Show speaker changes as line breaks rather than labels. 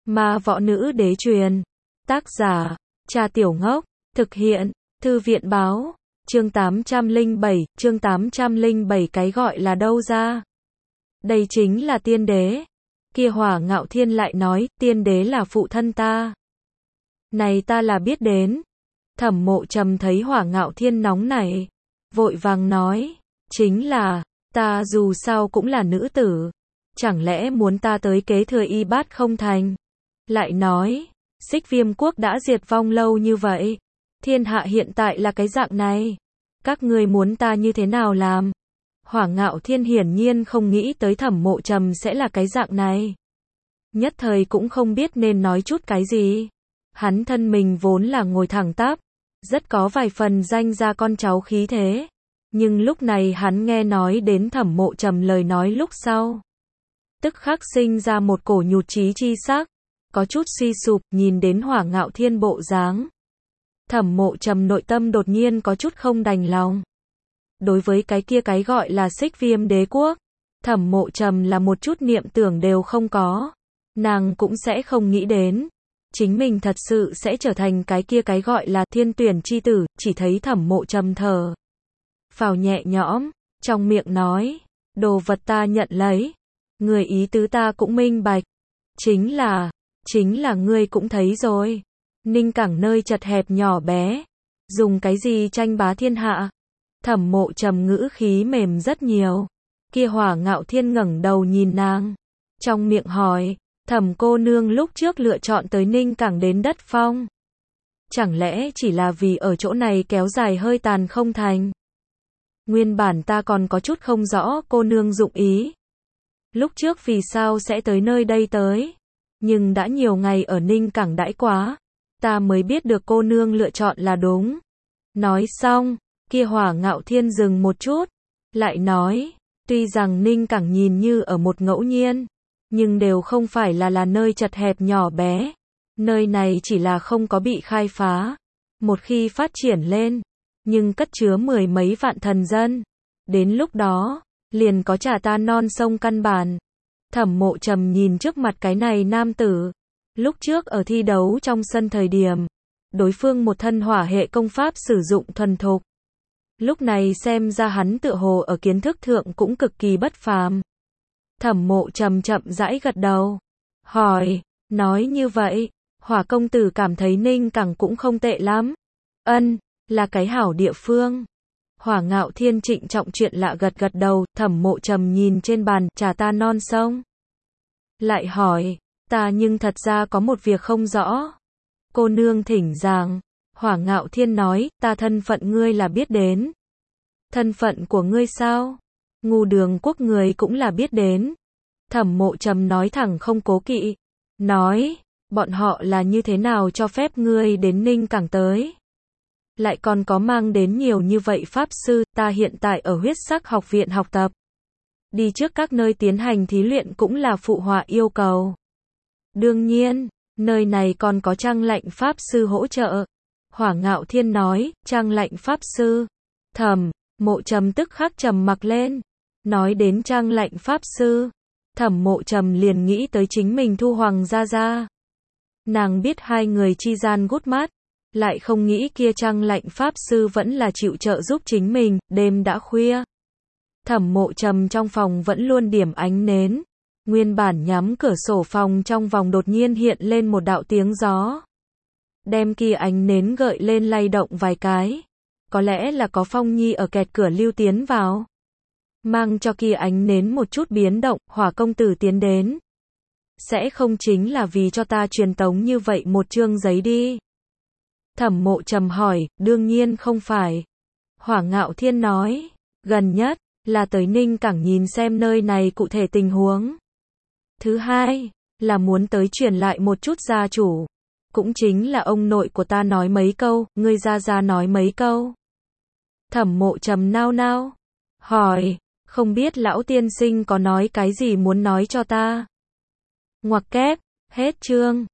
Ma võ nữ đế truyền. Tác giả, Cha Tiểu Ngốc. Thực hiện, Thư viện báo. Chương 807, cái gọi là đâu ra? Đây chính là tiên đế. Kia Hỏa Ngạo Thiên lại nói, tiên đế là phụ thân ta. Này ta là biết đến. Thẩm Mộ Trầm thấy Hỏa Ngạo Thiên nóng nảy, vội vàng nói, chính là, ta dù sao cũng là nữ tử. Chẳng lẽ muốn ta tới kế thừa y bát không thành? Lại nói, Xích Viêm quốc đã diệt vong lâu như vậy. Thiên hạ hiện tại là cái dạng này. Các ngươi muốn ta như thế nào làm? Hỏa Ngạo Thiên hiển nhiên không nghĩ tới Thẩm Mộ Trầm sẽ là cái dạng này. Nhất thời cũng không biết nên nói chút cái gì. Hắn thân mình vốn là ngồi thẳng tắp, rất có vài phần danh ra con cháu khí thế. Nhưng lúc này hắn nghe nói đến Thẩm Mộ Trầm lời nói lúc sau, tức khắc sinh ra một cổ nhụt chí chi sắc, có chút suy sụp, nhìn đến Hỏa Ngạo Thiên bộ dáng. Thẩm Mộ Trầm nội tâm đột nhiên có chút không đành lòng. Đối với cái gọi là Xích Viêm đế quốc, Thẩm Mộ Trầm là một chút niệm tưởng đều không có. Nàng cũng sẽ không nghĩ đến chính mình thật sự sẽ trở thành cái gọi là thiên tuyển chi tử. Chỉ thấy Thẩm Mộ Trầm thở phào nhẹ nhõm, trong miệng nói, đồ vật ta nhận lấy, người ý tứ ta cũng minh bạch, chính là ngươi cũng thấy rồi, Ninh Cảng nơi chật hẹp nhỏ bé, dùng cái gì tranh bá thiên hạ? Thẩm Mộ Trầm ngữ khí mềm rất nhiều. Kia Hỏa Ngạo Thiên ngẩng đầu nhìn nàng, trong miệng hỏi, Thẩm cô nương lúc trước lựa chọn tới Ninh Cảng đến đất phong, chẳng lẽ chỉ là vì ở chỗ này kéo dài hơi tàn không thành? Nguyên bản ta còn có chút không rõ cô nương dụng ý. Lúc trước vì sao sẽ tới nơi đây tới? Nhưng đã nhiều ngày ở Ninh Cảng đãi quá, ta mới biết được cô nương lựa chọn là đúng. Nói xong, kia Hỏa Ngạo Thiên dừng một chút, lại nói, tuy rằng Ninh Cảng nhìn như ở một ngẫu nhiên, nhưng đều không phải là nơi chật hẹp nhỏ bé. Nơi này chỉ là không có bị khai phá. Một khi phát triển lên, nhưng cất chứa mười mấy vạn thần dân. Đến lúc đó, liền có trả ta non sông căn bản. Thẩm Mộ Trầm nhìn trước mặt cái này nam tử. Lúc trước ở thi đấu trong sân thời điểm, đối phương một thân hỏa hệ công pháp sử dụng thuần thục. Lúc này xem ra hắn tựa hồ ở kiến thức thượng cũng cực kỳ bất phàm. Thẩm Mộ Trầm chậm rãi gật đầu, hỏi, nói như vậy, Hỏa công tử cảm thấy Ninh Cảng cũng không tệ lắm. Ân, là cái hảo địa phương. Hỏa Ngạo Thiên trịnh trọng chuyện lạ gật gật đầu. Thẩm Mộ Trầm nhìn trên bàn, trà ta non sông. Lại hỏi, ta nhưng thật ra có một việc không rõ. Cô nương thỉnh giảng. Hỏa Ngạo Thiên nói, ta thân phận ngươi là biết đến. Thân phận của ngươi sao? Ngu Đường quốc người cũng là biết đến. Thẩm Mộ Trầm nói thẳng không cố kỵ. Nói, bọn họ là như thế nào cho phép ngươi đến Ninh Cảng tới? Lại còn có mang đến nhiều như vậy pháp sư, ta hiện tại ở Huyết Sắc học viện học tập. Đi trước các nơi tiến hành thí luyện cũng là phụ họa yêu cầu. Đương nhiên, nơi này còn có Trăng Lạnh pháp sư hỗ trợ. Hỏa Ngạo Thiên nói, Trăng Lạnh pháp sư. Thẩm Mộ Trầm tức khắc trầm mặc lên. Nói đến Trăng Lạnh pháp sư, Thẩm Mộ Trầm liền nghĩ tới chính mình Thu Hoàng gia gia. Nàng biết hai người chi gian gút mắt, lại không nghĩ kia Trăng Lạnh pháp sư vẫn là chịu trợ giúp chính mình. Đêm đã khuya, Thẩm Mộ Trầm trong phòng vẫn luôn điểm ánh nến. Nguyên bản nhắm cửa sổ phòng trong vòng đột nhiên hiện lên một đạo tiếng gió, đem kia ánh nến gợi lên lay động vài cái. Có lẽ là có phong nhi ở kẹt cửa lưu tiến vào, mang cho kia ánh nến một chút biến động. Hỏa công tử tiến đến, sẽ không chính là vì cho ta truyền tống như vậy một chương giấy đi? Thẩm Mộ Trầm hỏi. Đương nhiên không phải. Hỏa Ngạo Thiên nói, gần nhất là tới Ninh Cảng nhìn xem nơi này cụ thể tình huống. Thứ hai, là muốn tới truyền lại một chút gia chủ. Cũng chính là ông nội của ta nói mấy câu, ngươi gia nói mấy câu. Thẩm Mộ Trầm nao nao, hỏi, không biết lão tiên sinh có nói cái gì muốn nói cho ta? Ngoặc kép, hết chương.